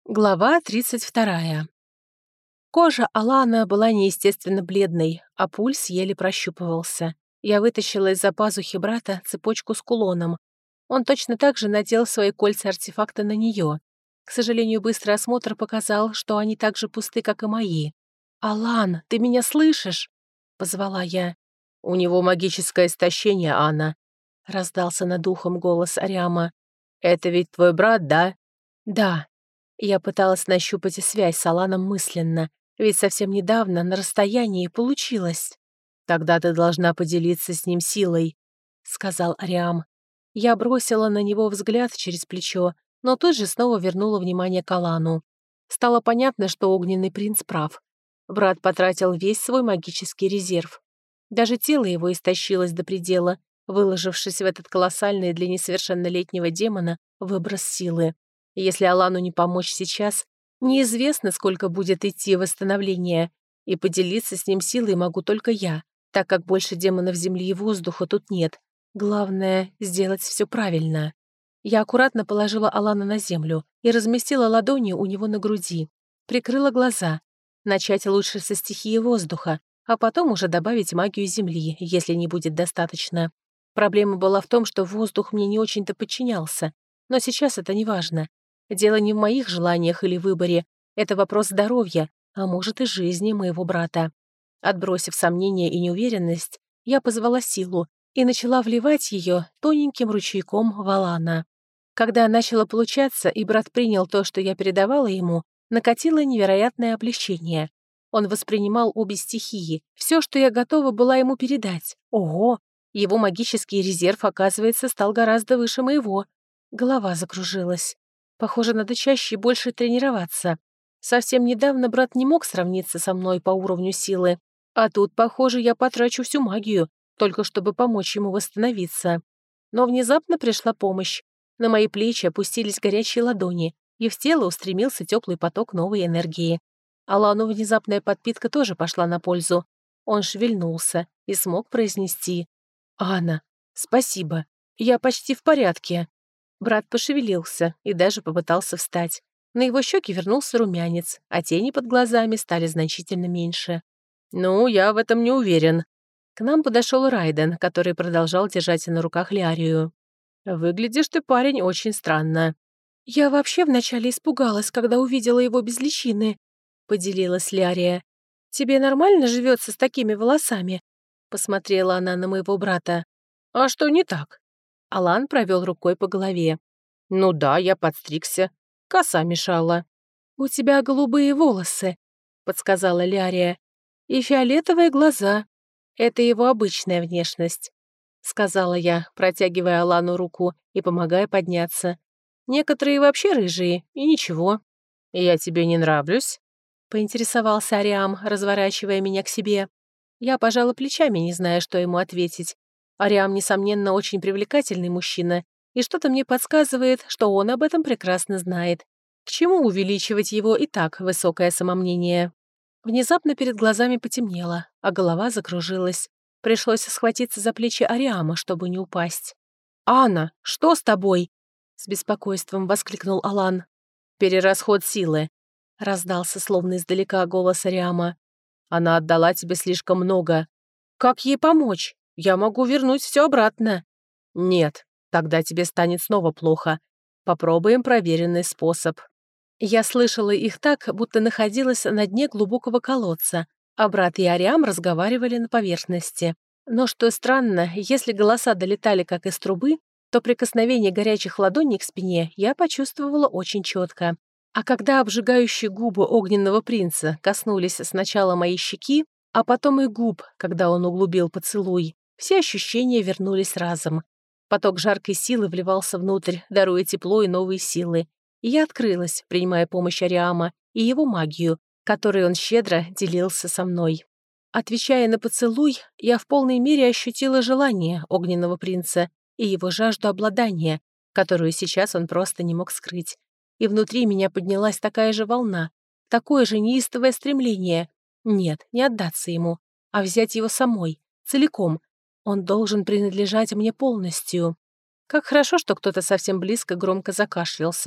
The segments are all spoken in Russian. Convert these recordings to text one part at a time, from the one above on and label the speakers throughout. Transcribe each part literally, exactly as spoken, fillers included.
Speaker 1: Глава тридцать вторая. Кожа Алана была неестественно бледной, а пульс еле прощупывался. Я вытащила из-за пазухи брата цепочку с кулоном. Он точно так же надел свои кольца-артефакта на нее. К сожалению, быстрый осмотр показал, что они так же пусты, как и мои. «Алан, ты меня слышишь?» — позвала я. «У него магическое истощение, Анна», — раздался над ухом голос Ариама. «Это ведь твой брат, да?» «Да». Я пыталась нащупать связь с Аланом мысленно, ведь совсем недавно на расстоянии получилось. «Тогда ты должна поделиться с ним силой», — сказал Ариам. Я бросила на него взгляд через плечо, но тут же снова вернула внимание к Алану. Стало понятно, что огненный принц прав. Брат потратил весь свой магический резерв. Даже тело его истощилось до предела, выложившись в этот колоссальный для несовершеннолетнего демона выброс силы. Если Алану не помочь сейчас, неизвестно, сколько будет идти восстановление, и поделиться с ним силой могу только я, так как больше демонов земли и воздуха тут нет. Главное — сделать все правильно. Я аккуратно положила Алана на землю и разместила ладони у него на груди. Прикрыла глаза. Начать лучше со стихии воздуха, а потом уже добавить магию земли, если не будет достаточно. Проблема была в том, что воздух мне не очень-то подчинялся, но сейчас это не важно. Дело не в моих желаниях или выборе, это вопрос здоровья, а может и жизни моего брата. Отбросив сомнения и неуверенность, я позвала силу и начала вливать ее тоненьким ручейком в Алана. Когда начало получаться, и брат принял то, что я передавала ему, накатило невероятное облегчение. Он воспринимал обе стихии, все, что я готова была ему передать. Ого! Его магический резерв, оказывается, стал гораздо выше моего. Голова закружилась. Похоже, надо чаще и больше тренироваться. Совсем недавно брат не мог сравниться со мной по уровню силы, а тут, похоже, я потрачу всю магию, только чтобы помочь ему восстановиться. Но внезапно пришла помощь. На мои плечи опустились горячие ладони, и в тело устремился теплый поток новой энергии. Алану внезапная подпитка тоже пошла на пользу. Он шевельнулся и смог произнести: «Анна, спасибо, я почти в порядке». Брат пошевелился и даже попытался встать. На его щеки вернулся румянец, а тени под глазами стали значительно меньше. «Ну, я в этом не уверен». К нам подошел Райден, который продолжал держать на руках Лиарию. «Выглядишь ты, парень, очень странно». «Я вообще вначале испугалась, когда увидела его без личины», — поделилась Лиария. «Тебе нормально живется с такими волосами?» — посмотрела она на моего брата. «А что не так?» Алан провел рукой по голове. «Ну да, я подстригся. Коса мешала». «У тебя голубые волосы», — подсказала Лиария. «И фиолетовые глаза. Это его обычная внешность», — сказала я, протягивая Алану руку и помогая подняться. «Некоторые вообще рыжие, и ничего». «Я тебе не нравлюсь?» — поинтересовался Ариам, разворачивая меня к себе. Я пожала плечами, не зная, что ему ответить. Ариам, несомненно, очень привлекательный мужчина, и что-то мне подсказывает, что он об этом прекрасно знает. К чему увеличивать его и так высокое самомнение? Внезапно перед глазами потемнело, а голова закружилась. Пришлось схватиться за плечи Ариама, чтобы не упасть. «Анна, что с тобой?» — с беспокойством воскликнул Алан. «Перерасход силы», — раздался словно издалека голос Ариама. «Она отдала тебе слишком много. Как ей помочь? Я могу вернуть все обратно». «Нет, тогда тебе станет снова плохо. Попробуем проверенный способ». Я слышала их так, будто находилась на дне глубокого колодца, а брат и Ариам разговаривали на поверхности. Но что странно, если голоса долетали как из трубы, то прикосновение горячих ладоней к спине я почувствовала очень четко. А когда обжигающие губы огненного принца коснулись сначала моей щеки, а потом и губ, когда он углубил поцелуй, все ощущения вернулись разом. Поток жаркой силы вливался внутрь, даруя тепло и новые силы. И я открылась, принимая помощь Ариама и его магию, которой он щедро делился со мной. Отвечая на поцелуй, я в полной мере ощутила желание огненного принца и его жажду обладания, которую сейчас он просто не мог скрыть. И внутри меня поднялась такая же волна, такое же неистовое стремление. Нет, не отдаться ему, а взять его самой, целиком. Он должен принадлежать мне полностью. Как хорошо, что кто-то совсем близко громко закашлялся.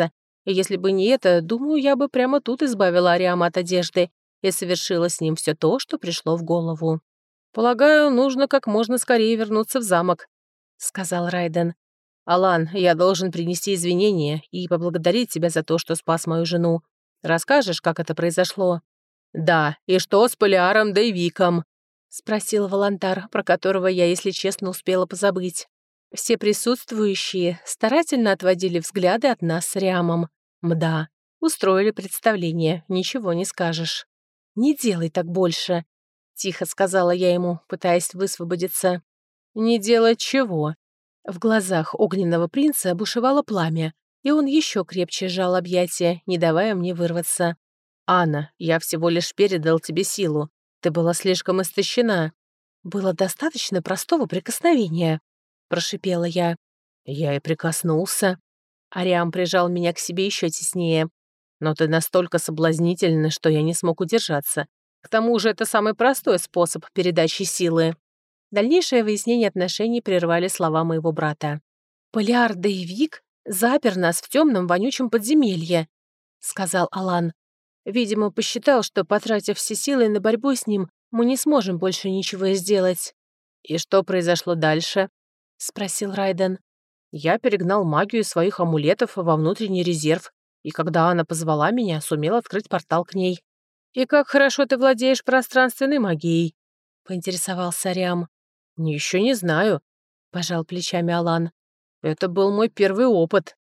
Speaker 1: И если бы не это, думаю, я бы прямо тут избавила Ариама от одежды и совершила с ним все то, что пришло в голову. «Полагаю, нужно как можно скорее вернуться в замок», — сказал Райден. «Алан, я должен принести извинения и поблагодарить тебя за то, что спас мою жену. Расскажешь, как это произошло?» «Да, и что с Полиаром Дейвиком?» — спросил Волонтар, про которого я, если честно, успела позабыть. Все присутствующие старательно отводили взгляды от нас с Риамом. Мда, устроили представление, ничего не скажешь. «Не делай так больше», — тихо сказала я ему, пытаясь высвободиться. «Не делать чего?» В глазах огненного принца бушевало пламя, и он еще крепче сжал объятия, не давая мне вырваться. «Анна, я всего лишь передал тебе силу. Ты была слишком истощена». «Было достаточно простого прикосновения», — прошипела я. «Я и прикоснулся». Ариам прижал меня к себе еще теснее. «Но ты настолько соблазнительна, что я не смог удержаться. К тому же это самый простой способ передачи силы». Дальнейшее выяснение отношений прервали слова моего брата. «Полиар Дейвик запер нас в темном вонючем подземелье», — сказал Алан. «Видимо, посчитал, что, потратив все силы на борьбу с ним, мы не сможем больше ничего сделать». «И что произошло дальше?» — спросил Райден. «Я перегнал магию своих амулетов во внутренний резерв, и когда она позвала меня, сумел открыть портал к ней». «И как хорошо ты владеешь пространственной магией?» — поинтересовался Ариам. «Еще не знаю», — пожал плечами Алан. «Это был мой первый опыт».